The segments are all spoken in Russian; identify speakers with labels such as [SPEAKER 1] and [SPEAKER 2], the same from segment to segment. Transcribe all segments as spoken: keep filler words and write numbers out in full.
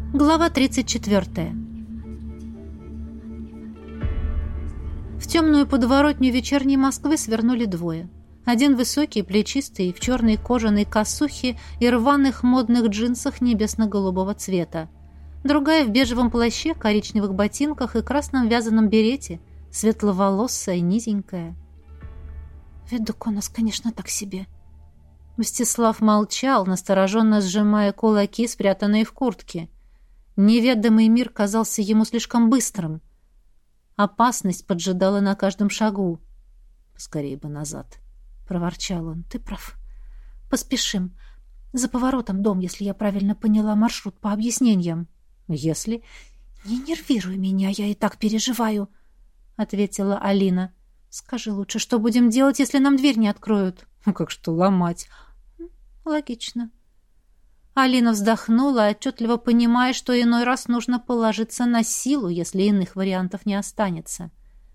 [SPEAKER 1] Глава тридцать четвёртая. В темную подворотню вечерней Москвы свернули двое. Один высокий, плечистый, в черной кожаной косухе и рваных модных джинсах небесно-голубого цвета. Другая в бежевом плаще, коричневых ботинках и красном вязаном берете, светловолосая, низенькая. «Видок у нас, конечно, так себе». Мстислав молчал, настороженно сжимая кулаки, спрятанные в куртке. Неведомый мир казался ему слишком быстрым. Опасность поджидала на каждом шагу. «Поскорей бы назад», — проворчал он. «Ты прав. Поспешим. За поворотом дом, если я правильно поняла маршрут по объяснениям». «Если...» «Не нервируй меня, я и так переживаю», — ответила Алина. «Скажи лучше, что будем делать, если нам дверь не откроют?» «Ну как что, ломать?» «Логично». Алина вздохнула, отчетливо понимая, что иной раз нужно положиться на силу, если иных вариантов не останется.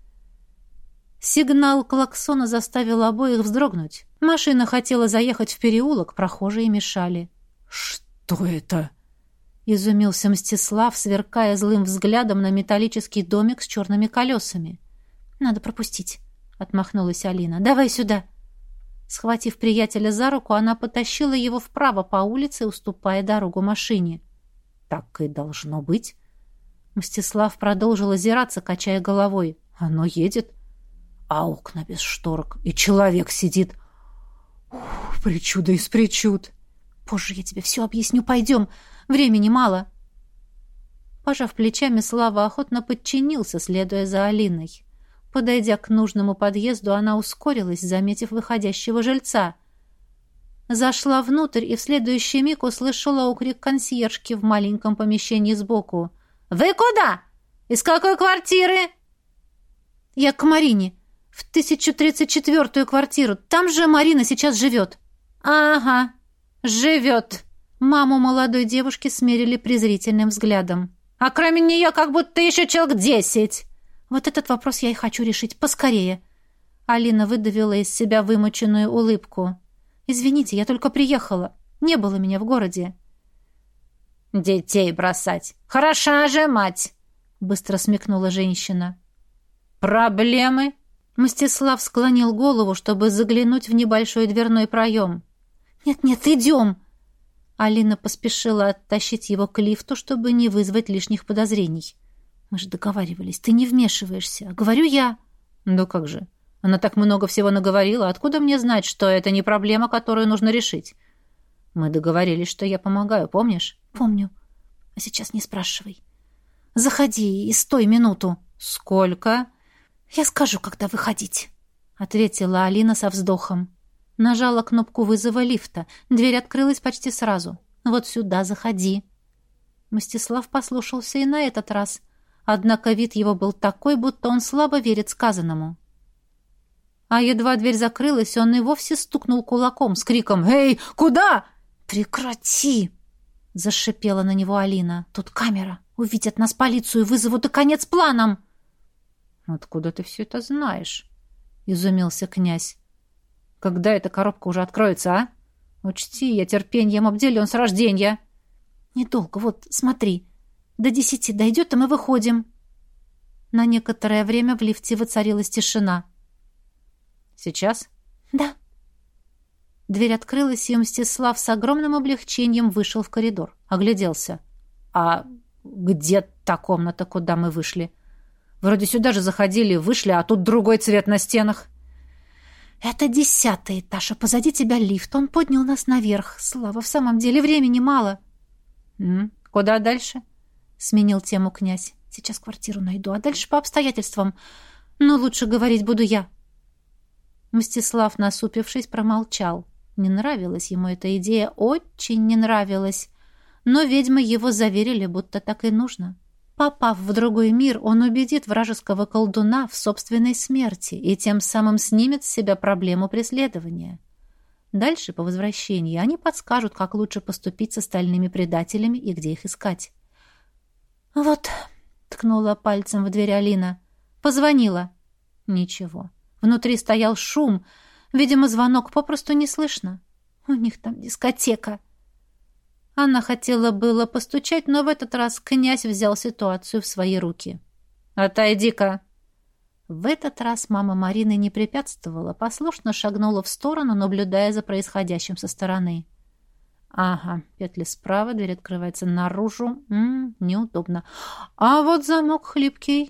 [SPEAKER 1] Сигнал клаксона заставил обоих вздрогнуть. Машина хотела заехать в переулок, прохожие мешали.
[SPEAKER 2] «Что это?»
[SPEAKER 1] — изумился Мстислав, сверкая злым взглядом на металлический домик с черными колесами. «Надо пропустить», — отмахнулась Алина. «Давай сюда». Схватив приятеля за руку, она потащила его вправо по улице, уступая дорогу машине.
[SPEAKER 2] «Так и должно быть».
[SPEAKER 1] Мстислав продолжил озираться, качая головой.
[SPEAKER 2] «Оно едет, а окна без шторок, и человек сидит. Ух, причуда из причуд».
[SPEAKER 1] «Позже я тебе все объясню. Пойдем. Времени мало». Пожав плечами, Слава охотно подчинился, следуя за Алиной. Подойдя к нужному подъезду, она ускорилась, заметив выходящего жильца. Зашла внутрь и в следующий миг услышала окрик консьержки в маленьком помещении сбоку. «Вы куда? Из какой квартиры?» «Я к Марине. В тысячу тридцать четвёртую квартиру. Там же Марина сейчас живет». «Ага, живет». Маму молодой девушки смерили презрительным взглядом. «А кроме нее как будто еще человек десять». «Вот этот вопрос я и хочу решить поскорее». Алина выдавила из себя вымученную улыбку. «Извините, я только приехала. Не было меня в городе».
[SPEAKER 3] «Детей бросать. Хороша же мать!» — быстро смекнула женщина. «Проблемы?»
[SPEAKER 1] Мстислав склонил голову, чтобы заглянуть в небольшой дверной проем. «Нет-нет, идем!» Алина поспешила оттащить его к лифту, чтобы не вызвать лишних подозрений. «Мы же договаривались, ты не вмешиваешься. Говорю я».
[SPEAKER 3] «Да как же? Она так много всего наговорила. Откуда мне знать, что это не проблема, которую нужно решить? Мы договорились, что я помогаю, помнишь?»
[SPEAKER 1] «Помню. А сейчас не спрашивай. Заходи и стой минуту».
[SPEAKER 3] «Сколько?»
[SPEAKER 1] «Я скажу, когда выходить», — ответила Алина со вздохом. Нажала кнопку вызова лифта. Дверь открылась почти сразу. «Вот сюда заходи». Мстислав послушался и на этот раз. Однако вид его был такой, будто он слабо верит сказанному. А едва дверь закрылась, он и вовсе стукнул кулаком с криком «Эй, куда?» «Прекрати!» — зашипела на него Алина. «Тут камера. Увидят нас полицию, вызовут и конец планам!»
[SPEAKER 3] «Откуда ты все это знаешь?» — изумился князь. «Когда эта коробка уже откроется, а? Учти, я терпением обделен с рождения».
[SPEAKER 1] «Недолго, вот, смотри. До десяти дойдет, и мы выходим». На некоторое время в лифте воцарилась тишина.
[SPEAKER 3] «Сейчас?»
[SPEAKER 1] «Да». Дверь открылась, и Мстислав с огромным облегчением вышел в коридор. Огляделся.
[SPEAKER 3] «А где та комната, куда мы вышли? Вроде сюда же заходили, вышли, а тут другой цвет на стенах».
[SPEAKER 1] «Это десятый этаж, а позади тебя лифт. Он поднял нас наверх. Слава, в самом деле времени мало».
[SPEAKER 3] «М? Куда дальше?»
[SPEAKER 1] — сменил тему князь. «Сейчас квартиру найду, а дальше по обстоятельствам. Но лучше говорить буду я». Мстислав, насупившись, промолчал. Не нравилась ему эта идея, очень не нравилась. Но ведьмы его заверили, будто так и нужно. Попав в другой мир, он убедит вражеского колдуна в собственной смерти и тем самым снимет с себя проблему преследования. Дальше, по возвращении, они подскажут, как лучше поступить с остальными предателями и где их искать. «Вот», — ткнула пальцем в дверь Алина, — «позвонила». Ничего. Внутри стоял шум. Видимо, звонок попросту не слышно. У них там дискотека. Она хотела было постучать, но в этот раз князь взял ситуацию в свои руки. «Отойди-ка!» В этот раз мама Марины не препятствовала, послушно шагнула в сторону, наблюдая за происходящим со стороны. Ага, петли справа, дверь открывается наружу. М-м, неудобно. А вот замок хлипкий.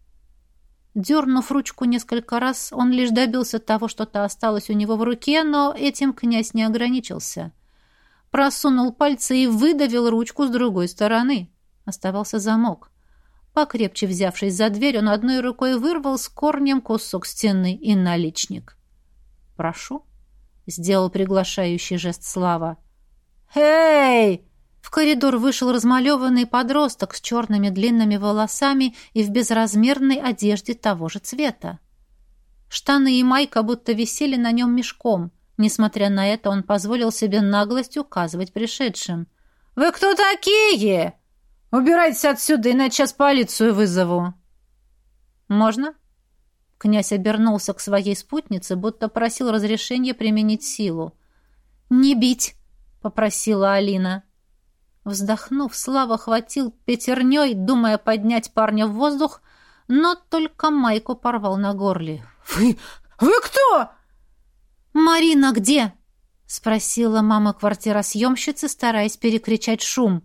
[SPEAKER 1] Дернув ручку несколько раз, он лишь добился того, что та осталась у него в руке, но этим князь не ограничился. Просунул пальцы и выдавил ручку с другой стороны. Оставался замок. Покрепче взявшись за дверь, он одной рукой вырвал с корнем кусок стены и наличник. «Прошу», — сделал приглашающий жест Слава. «Эй!» В коридор вышел размалеванный подросток с черными длинными волосами и в безразмерной одежде того же цвета. Штаны и майка будто висели на нем мешком. Несмотря на это, он позволил себе наглость указывать пришедшим. «Вы кто такие? Убирайтесь отсюда, иначе сейчас полицию вызову». «Можно?» Князь обернулся к своей спутнице, будто просил разрешения применить силу. «Не бить!» — попросила Алина. Вздохнув, Слава хватил пятерней, думая поднять парня в воздух, но только майку порвал на горле. «Вы... вы кто?» «Марина где?» — спросила мама квартиросъемщицы, стараясь перекричать шум.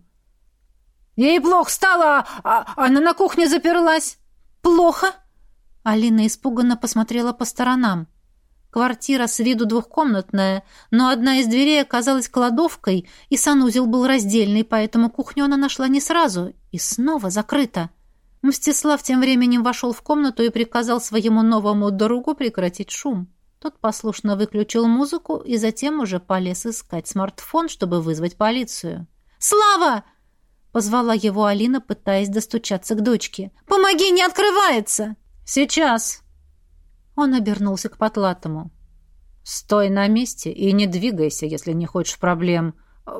[SPEAKER 1] «Ей плохо стало, а она на кухне заперлась». «Плохо?» Алина испуганно посмотрела по сторонам. Квартира с виду двухкомнатная, но одна из дверей оказалась кладовкой, и санузел был раздельный, поэтому кухню она нашла не сразу, и снова закрыта. Мстислав тем временем вошел в комнату и приказал своему новому другу прекратить шум. Тот послушно выключил музыку и затем уже полез искать смартфон, чтобы вызвать полицию. «Слава!» — позвала его Алина, пытаясь достучаться к дочке. «Помоги, не открывается!» «Сейчас!» Он обернулся к Потлатому. «Стой на месте и не двигайся, если не хочешь проблем».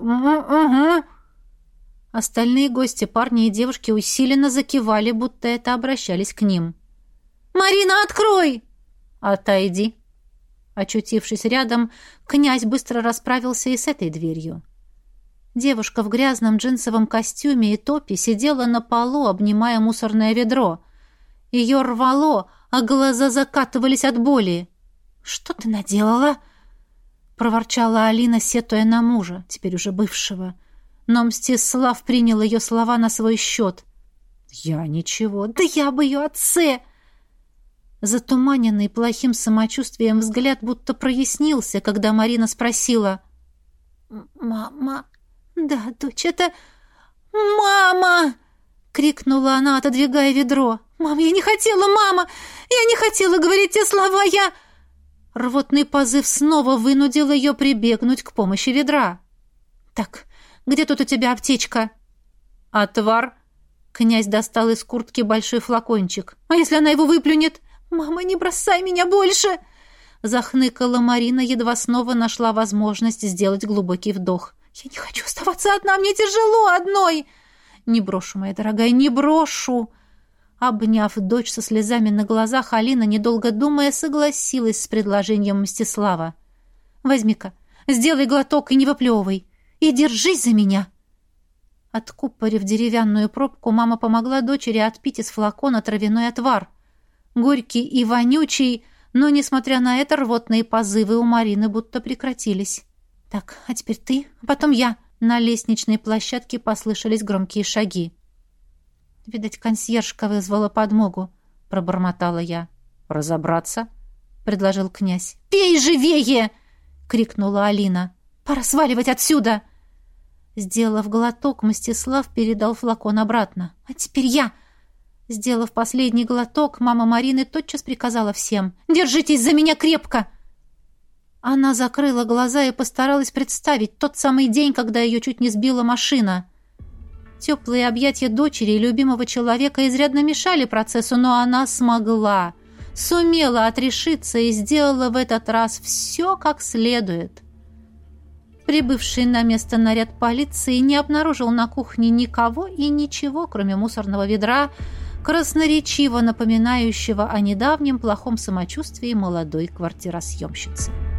[SPEAKER 1] «Угу». Остальные гости, парни и девушки, усиленно закивали, будто это обращались к ним. «Марина, открой!» «Отойди». Очутившись рядом, князь быстро расправился и с этой дверью. Девушка в грязном джинсовом костюме и топе сидела на полу, обнимая мусорное ведро. Ее рвало, а глаза закатывались от боли. «Что ты наделала?» — проворчала Алина, сетуя на мужа, теперь уже бывшего. Но Мстислав принял ее слова на свой счет. «Я ничего. Да я бы ее отце!» Затуманенный плохим самочувствием взгляд будто прояснился, когда Марина спросила. «Мама...» «Да, дочь, это... мама!» — крикнула она, отодвигая ведро. «Мам, я не хотела, мама! Я не хотела говорить те слова, я...» Рвотный позыв снова вынудил ее прибегнуть к помощи ведра. «Так, где тут у тебя аптечка?» «Отвар». Князь достал из куртки большой флакончик. «А если она его выплюнет?» «Мама, не бросай меня больше!» Захныкала Марина, едва снова нашла возможность сделать глубокий вдох. «Я не хочу оставаться одна, мне тяжело одной!» «Не брошу, моя дорогая, не брошу!» Обняв дочь со слезами на глазах, Алина, недолго думая, согласилась с предложением Мстислава. «Возьми-ка, сделай глоток и не выплевывай. И держись за меня!» Откупорив деревянную пробку, мама помогла дочери отпить из флакона травяной отвар. Горький и вонючий, но, несмотря на это, рвотные позывы у Марины будто прекратились. «Так, а теперь ты, а потом я». На лестничной площадке послышались громкие шаги. «Видать, консьержка вызвала подмогу», — пробормотала я. «Разобраться?» — предложил князь. «Пей живее!» — крикнула Алина. «Пора сваливать отсюда!» Сделав глоток, Мстислав передал флакон обратно. «А теперь я!» Сделав последний глоток, мама Марины тотчас приказала всем. «Держитесь за меня крепко!» Она закрыла глаза и постаралась представить тот самый день, когда ее чуть не сбила машина. Теплые объятия дочери и любимого человека изрядно мешали процессу, но она смогла, сумела отрешиться и сделала в этот раз все как следует. Прибывший на место наряд полиции не обнаружил на кухне никого и ничего, кроме мусорного ведра, красноречиво напоминающего о недавнем плохом самочувствии молодой квартиросъемщицы.